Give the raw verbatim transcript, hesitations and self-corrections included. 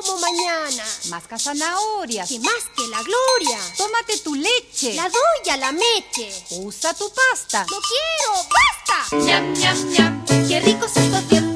como mañana. Masca zanahorias. Que más que la gloria. Tómate tu leche. La doy a la meche. Usa tu pasta. ¡No quiero! ¡Basta! Ñam, ñam, ñam. Qué ricos estos dientes.